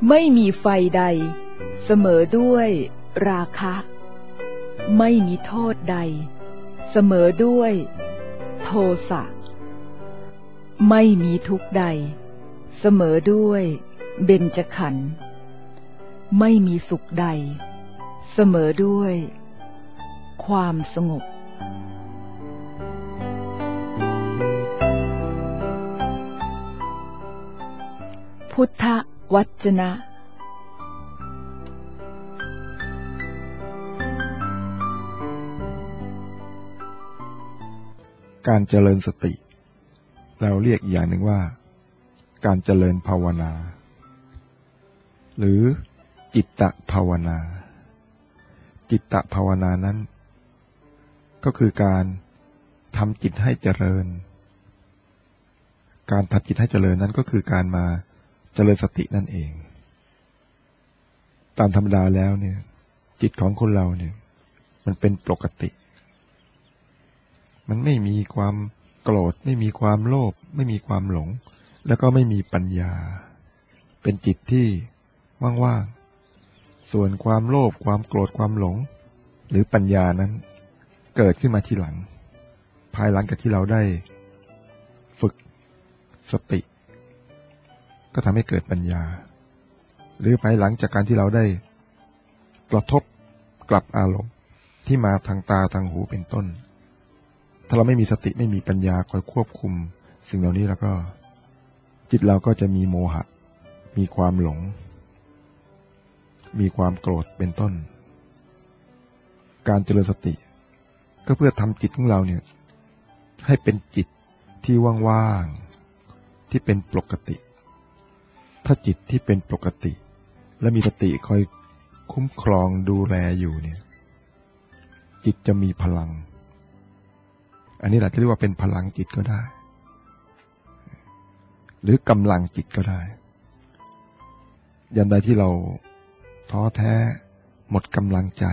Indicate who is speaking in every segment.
Speaker 1: ไม่มีไฟใดเสมอด้วยราคะไม่มีโทษใดเสมอด้วยโทสะไม่มีทุกข์ใดเสมอด้วยเบญจขันธ์ไม่มีสุขใดเสมอด้วยความสงบพุทธวจนะ
Speaker 2: การเจริญสติเราเรียกอีกอย่างหนึ่งว่าการเจริญภาวนาหรือจิตตภาวนาจิตตภาวนานั้นก็คือการทำจิตให้เจริญการทำจิตให้เจริญนั้นก็คือการมาเจริญสตินั่นเองตามธรรมดาแล้วเนี่ยจิตของคนเราเนี่ยมันเป็นปกติมันไม่มีความโกรธไม่มีความโลภไม่มีความหลงแล้วก็ไม่มีปัญญาเป็นจิตที่ว่างๆส่วนความโลภความโกรธความหลงหรือปัญญานั้นเกิดขึ้นมาทีหลังภายหลังจากที่เราได้ฝึกสติก็ทำให้เกิดปัญญาหรือภายหลังจากการที่เราได้กระทบกับอารมณ์ที่มาทางตาทางหูเป็นต้นถ้าเราไม่มีสติไม่มีปัญญาคอยควบคุมสิ่งเหล่านี้แล้วก็จิตเราก็จะมีโมหะมีความหลงมีความโกรธเป็นต้นการเจริญสติก็เพื่อทำจิตของเราเนี่ยให้เป็นจิตที่ว่างๆที่เป็นปกติถ้าจิตที่เป็นปกติและมีสติคอยคุ้มครองดูแลอยู่เนี่ยจิตจะมีพลังอันนี้เราจะเรียกว่าเป็นพลังจิตก็ได้หรือกำลังจิตก็ได้ยันใดที่เราท้อแท้หมดกำลังใจ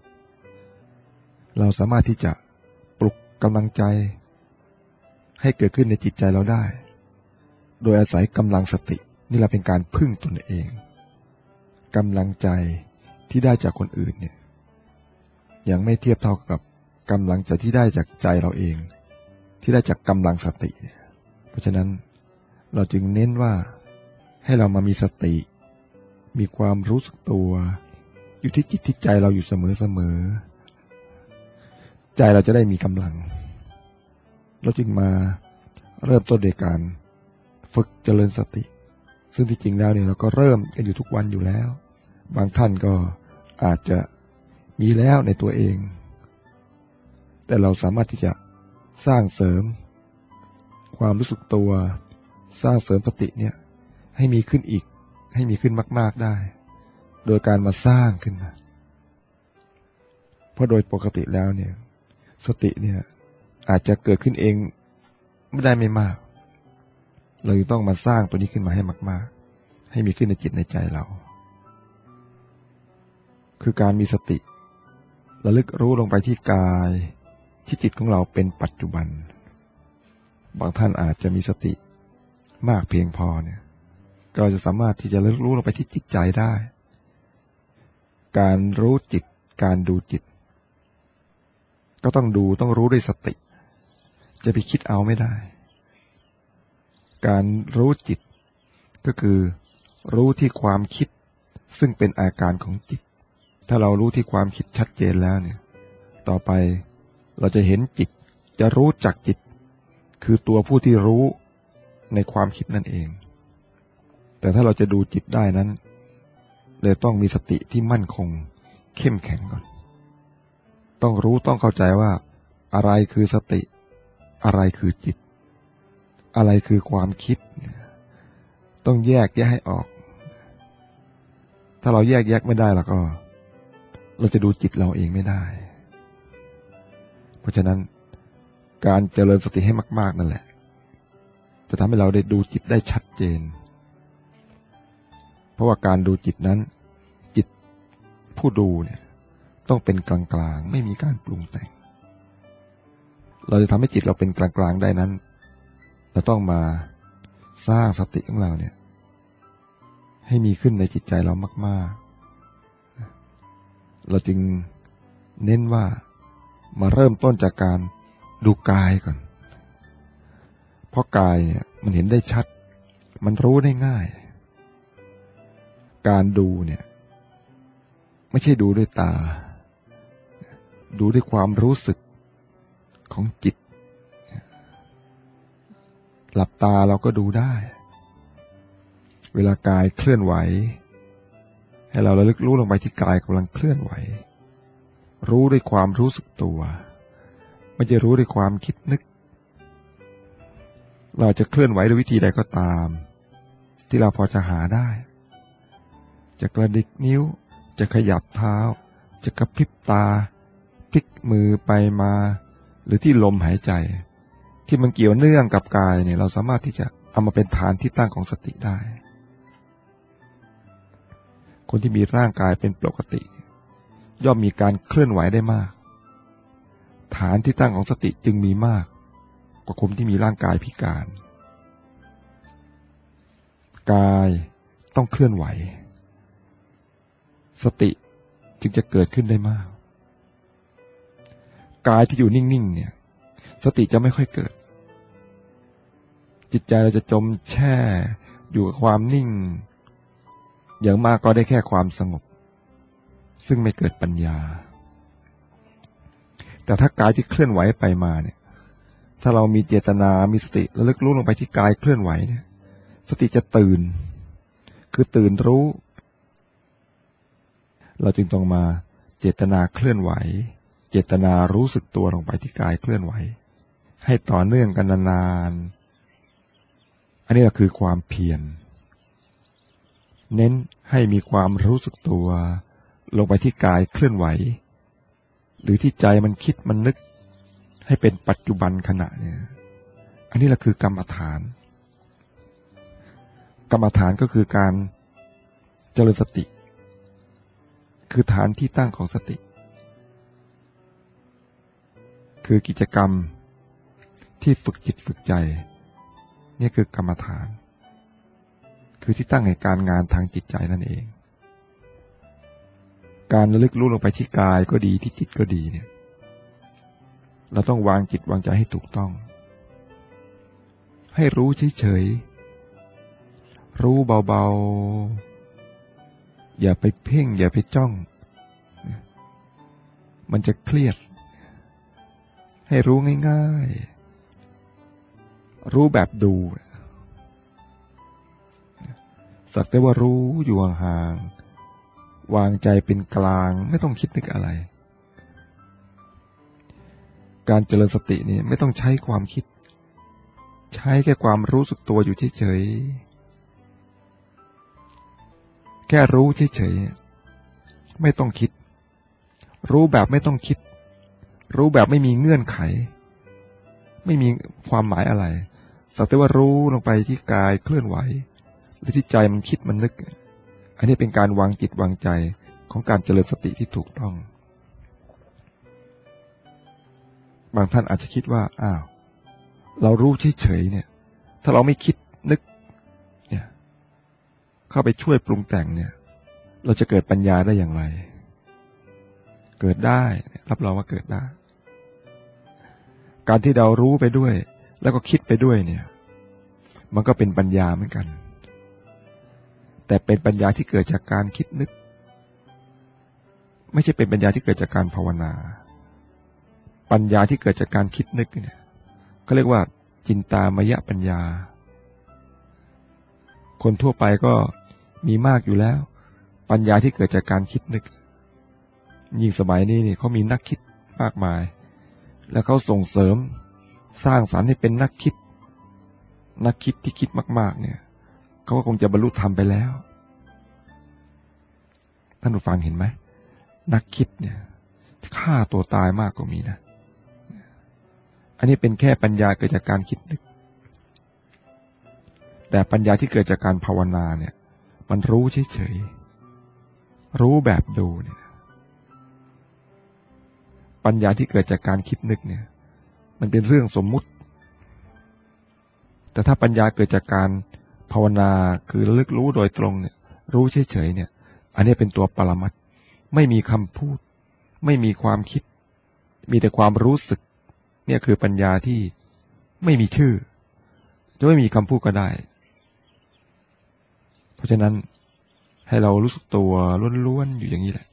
Speaker 2: เราสามารถที่จะปลุกกำลังใจให้เกิดขึ้นในจิตใจเราได้โดยอาศัยกำลังสตินี่เราเป็นการพึ่งตนเองกำลังใจที่ได้จากคนอื่นเนี่ยยังไม่เทียบเท่ากับกำลังใจที่ได้จากใจเราเองที่ได้จากกำลังสติเพราะฉะนั้นเราจึงเน้นว่าให้เรามามีสติมีความรู้สึกตัวอยู่ที่จิตที่ใจเราอยู่เสมอใจเราจะได้มีกำลังเราจึงมาเริ่มต้นด้วยการฝึกเจริญสติซึ่งที่จริงแล้วเนี่ยเราก็เริ่มกันอยู่ทุกวันอยู่แล้วบางท่านก็อาจจะมีแล้วในตัวเองแต่เราสามารถที่จะสร้างเสริมความรู้สึกตัวสร้างเสริมสติเนี่ยให้มีขึ้นอีกให้มีขึ้นมากๆได้โดยการมาสร้างขึ้นมาเพราะโดยปกติแล้วเนี่ยสติเนี่ยอาจจะเกิดขึ้นเองไม่ได้ไม่มากเราต้องมาสร้างตัวนี้ขึ้นมาให้มากๆให้มีขึ้นในจิตในใจเราคือการมีสติระลึกรู้ลงไปที่กายที่จิตของเราเป็นปัจจุบันบางท่านอาจจะมีสติมากเพียงพอเนี่ยก็จะสามารถที่จะระลึกรู้ลงไปที่จิตใจได้การรู้จิตการดูจิตก็ต้องดูต้องรู้ด้วยสติจะไปคิดเอาไม่ได้การรู้จิตก็คือรู้ที่ความคิดซึ่งเป็นอาการของจิตถ้าเรารู้ที่ความคิดชัดเจนแล้วเนี่ยต่อไปเราจะเห็นจิตจะรู้จักจิตคือตัวผู้ที่รู้ในความคิดนั่นเองแต่ถ้าเราจะดูจิตได้นั้นเลยต้องมีสติที่มั่นคงเข้มแข็งก่อนต้องรู้ต้องเข้าใจว่าอะไรคือสติอะไรคือจิตอะไรคือความคิดต้องแยกให้ออกถ้าเราแยกไม่ได้แล้วก็เราจะดูจิตเราเองไม่ได้เพราะฉะนั้นการเจริญสติให้มากๆนั่นแหละจะทำให้เราได้ดูจิตได้ชัดเจนเพราะว่าการดูจิตนั้นจิตผู้ดูเนี่ยต้องเป็นกลางๆไม่มีการปรุงแต่งเราจะทำให้จิตเราเป็นกลางๆได้นั้นเราต้องมาสร้างสติของเราเนี่ยใให้มีขึ้นในจิตใจเรามากๆเราจึงเน้นว่ามาเริ่มต้นจากการดูกายก่อนเพราะกายเนี่ยมันเห็นได้ชัดมันรู้ได้ง่ายการดูเนี่ยไม่ใช่ดูด้วยตาดูด้วยความรู้สึกของจิตหลับตาเราก็ดูได้เวลากายเคลื่อนไหวให้เราระลึกรู้ลงไปที่กายกำลังเคลื่อนไหวรู้ด้วยความรู้สึกตัวไม่ใช่รู้ด้วยความคิดนึกเราจะเคลื่อนไหวด้วยวิธีใดก็ตามที่เราพอจะหาได้จะกระดิกนิ้วจะขยับเท้าจะกระพริบตาพลิกมือไปมาหรือที่ลมหายใจที่มันเกี่ยวเนื่องกับกายเนี่ยเราสามารถที่จะเอามาเป็นฐานที่ตั้งของสติได้คนที่มีร่างกายเป็นปกติย่อมมีการเคลื่อนไหวได้มากฐานที่ตั้งของสติจึงมีมากกว่าคนที่มีร่างกายพิการกายต้องเคลื่อนไหวสติจึงจะเกิดขึ้นได้มากกายที่อยู่นิ่งๆเนี่ยสติจะไม่ค่อยเกิดจิตใจเราจะจมแช่อยู่กับความนิ่งอย่างมากก็ได้แค่ความสงบซึ่งไม่เกิดปัญญาแต่ถ้ากายที่เคลื่อนไหวไปมาเนี่ยถ้าเรามีเจตนามีสติระลึกรู้ลงไปที่กายเคลื่อนไหวเนี่ยสติจะตื่นคือตื่นรู้เราจึงต้องมาเจตนาเคลื่อนไหวเจตนารู้สึกตัวลงไปที่กายเคลื่อนไหวให้ต่อเนื่องกันนานๆอันนี้ก็คือความเพียรเน้นให้มีความรู้สึกตัวลงไปที่กายเคลื่อนไหวหรือที่ใจมันคิดมันนึกให้เป็นปัจจุบันขณะเนี่ยอันนี้แหละคือกรรมฐานกรรมฐานก็คือการเจริญสติคือฐานที่ตั้งของสติคือกิจกรรมที่ฝึกจิตฝึกใจนี่คือกรรมฐานคือที่ตั้งแห่งการงานทางจิตใจนั่นเองการระลึกรู้ลงไปที่กายก็ดีที่จิตก็ดีเนี่ยเราต้องวางจิตวางใจให้ถูกต้องให้รู้เฉยๆรู้เบาๆอย่าไปเพ่งอย่าไปจ้องมันจะเครียดให้รู้ง่ายๆรู้แบบดูสักแต่ว่ารู้อยู่ห่างๆวางใจเป็นกลางไม่ต้องคิดนึกอะไรการเจริญสตินี่ไม่ต้องใช้ความคิดใช้แค่ความรู้สึกตัวอยู่เฉยๆแค่รู้เฉยๆไม่ต้องคิดรู้แบบไม่ต้องคิดรู้แบบไม่มีเงื่อนไขไม่มีความหมายอะไรสักแต่ว่ารู้ลงไปที่กายเคลื่อนไหวหรือที่ใจมันคิดมันนึกอันนี้เป็นการวางจิตวางใจของการเจริญสติที่ถูกต้องบางท่านอาจจะคิดว่าอ้าวเรารู้เฉยๆเนี่ยถ้าเราไม่คิดนึกเนี่ยเข้าไปช่วยปรุงแต่งเนี่ยเราจะเกิดปัญญาได้อย่างไรเกิดได้รับรองว่าเกิดได้การที่เรารู้ไปด้วยแล้วก็คิดไปด้วยเนี่ยมันก็เป็นปัญญาเหมือนกันแต่เป็นปัญญาที่เกิดจากการคิดนึกไม่ใช่เป็นปัญญาที่เกิดจากการภาวนาปัญญาที่เกิดจากการคิดนึกเนี่ยเขาเรียกว่าจินตามยปัญญาคนทั่วไปก็มีมากอยู่แล้วปัญญาที่เกิดจากการคิดนึกยิ่งสมัยนี้นี่เขามีนักคิดมากมายแล้วเขาส่งเสริมสร้างสรรค์ให้เป็นนักคิดที่คิดมากๆเนี่ยเขาก็คงจะบรรลุธรรมไปแล้วท่านผู้ฟังเห็นไหมนักคิดเนี่ยฆ่าตัวตายมากกว่ามีนะอันนี้เป็นแค่ปัญญาเกิดจากการคิดนึกแต่ปัญญาที่เกิดจากการภาวนาเนี่ยมันรู้เฉยๆรู้แบบดูเนี่ยปัญญาที่เกิดจากการคิดนึกเนี่ยมันเป็นเรื่องสมมุติแต่ถ้าปัญญาเกิดจากการภาวนาคือระลึกรู้โดยตรงเนี่ยรู้เฉยๆเนี่ยอันนี้เป็นตัวปรมัตถ์ไม่มีคำพูดไม่มีความคิดมีแต่ความรู้สึกเนี่ยคือปัญญาที่ไม่มีชื่อจะไม่มีคำพูดก็ได้เพราะฉะนั้นให้เรารู้สึกตัวล้วนๆอยู่อย่างนี้แหละ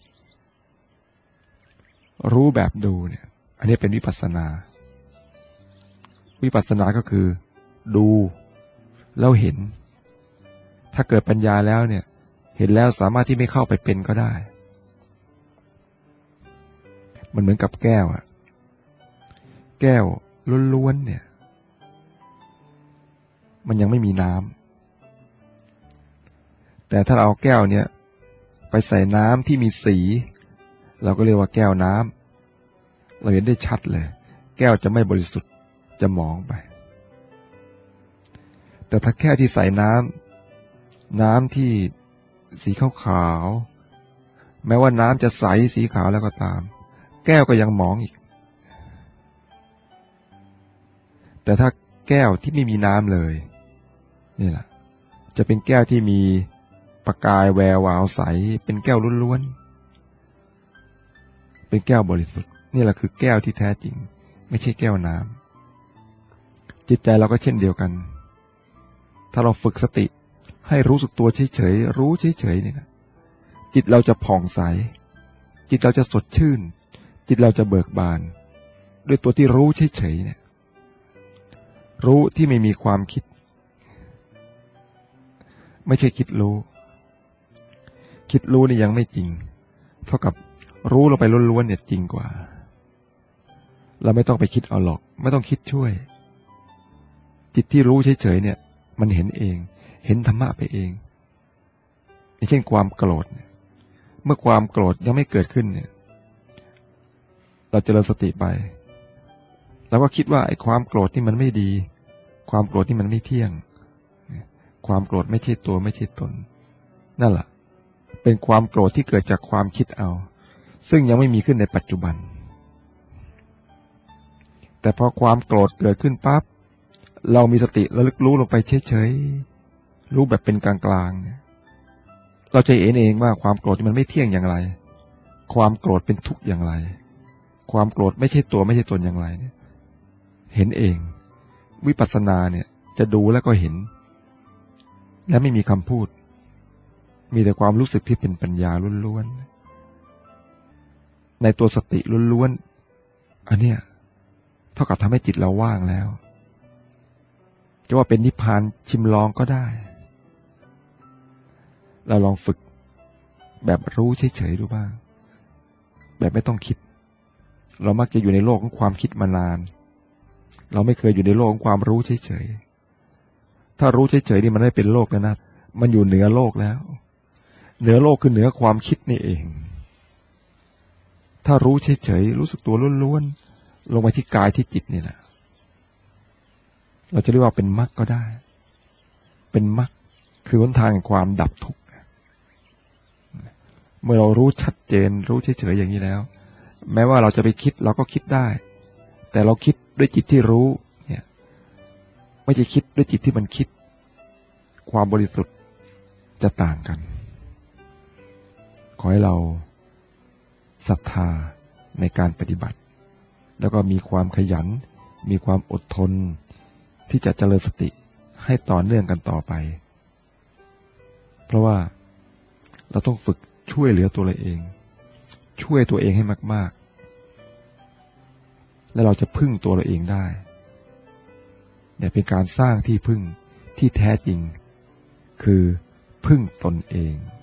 Speaker 2: รู้แบบดูเนี่ยอันนี้เป็นวิปัสสนาวิปัสสนาก็คือดูแล้วเห็นถ้าเกิดปัญญาแล้วเนี่ยเห็นแล้วสามารถที่ไม่เข้าไปเป็นก็ได้มันเหมือนกับแก้วอะแก้วล้วนๆเนี่ยมันยังไม่มีน้ำแต่ถ้าเราเอาแก้วเนี่ยไปใส่น้ำที่มีสีเราก็เรียกว่าแก้วน้ำเราเห็นได้ชัดเลยแก้วจะไม่บริสุทธิ์จะหมองไปแต่ถ้าแก้วที่ใส่น้ำที่สีขาวๆแม้ว่าน้ำจะใสสีขาวแล้วก็ตามแก้วก็ยังหมองอีกแต่ถ้าแก้วที่ไม่มีน้ำเลยนี่แหละจะเป็นแก้วที่มีประกายแวววาวใสเป็นแก้วล้วนๆเป็นแก้วบริสุทธิ์นี่แหละคือแก้วที่แท้จริงไม่ใช่แก้วน้ำจิตใจเราก็เช่นเดียวกันถ้าเราฝึกสติให้รู้สึกตัวเฉยๆรู้เฉยๆเนี่ยนะจิตเราจะผ่องใสจิตเราจะสดชื่นจิตเราจะเบิกบานด้วยตัวที่รู้เฉยๆเนี่ยรู้ที่ไม่มีความคิดไม่ใช่คิดรู้คิดรู้นี่ยังไม่จริงเท่ากับรู้ลงไปล้วนๆเนี่ยจริงกว่าเราไม่ต้องไปคิดเอาหรอกไม่ต้องคิดช่วยจิตที่รู้เฉยๆเนี่ยมันเห็นเองเห็นธรรมะไปเองอย่างเช่นความโกรธเมื่อความโกรธยังไม่เกิดขึ้นเนี่ยเราเจริญสติไปเราก็คิดว่าไอ้ความโกรธนี่มันไม่ดีความโกรธนี่มันไม่เที่ยงความโกรธไม่ใช่ตัวไม่ใช่ตนนั่นแหละเป็นความโกรธที่เกิดจากความคิดเอาซึ่งยังไม่มีขึ้นในปัจจุบันแต่พอความโกรธเกิดขึ้นปั๊บเรามีสติระลึกรู้ลงไปเฉยๆรู้แบบเป็นกลางๆเราจะเห็นเองว่าความโกรธมันไม่เที่ยงอย่างไรความโกรธเป็นทุกข์อย่างไรความโกรธไม่ใช่ตัวไม่ใช่ตนอย่างไรเนี่ยเห็นเองวิปัสสนาเนี่ยจะดูแล้วก็เห็นและไม่มีคำพูดมีแต่ความรู้สึกที่เป็นปัญญาล้วนๆในตัวสติล้วนๆอันเนี้ยเท่ากับทำให้จิตเราว่างแล้วจะว่าเป็นนิพพานชิมลองก็ได้เราลองฝึกแบบรู้เฉยๆดูบ้างแบบไม่ต้องคิดเรามักจะอยู่ในโลกของความคิดมานานเราไม่เคยอยู่ในโลกของความรู้เฉยๆถ้ารู้เฉยๆนี่มันไม่เป็นโลกแล้วนะมันอยู่เหนือโลกแล้วเหนือโลกคือเหนือความคิดนี่เองถ้ารู้เฉยๆรู้สึกตัวล้วนๆลงไปที่กายที่จิตนี่แหละเราจะเรียกว่าเป็นมรรคก็ได้เป็นมรรคคือหนทางแห่งความดับทุกข์เมื่อเรารู้ชัดเจนรู้เฉยๆอย่างนี้แล้วแม้ว่าเราจะไปคิดเราก็คิดได้แต่เราคิดด้วยจิตที่รู้เนี่ยไม่ใช่คิดด้วยจิตที่มันคิดความบริสุทธิ์จะต่างกันขอให้เราศรัทธาในการปฏิบัติแล้วก็มีความขยันมีความอดทนที่จะเจริญสติให้ต่อเนื่องกันต่อไปเพราะว่าเราต้องฝึกช่วยเหลือตัวเราเองช่วยตัวเองให้มากๆและเราจะพึ่งตัวเราเองได้เนี่ยเป็นการสร้างที่พึ่งที่แท้จริงคือพึ่งตนเอง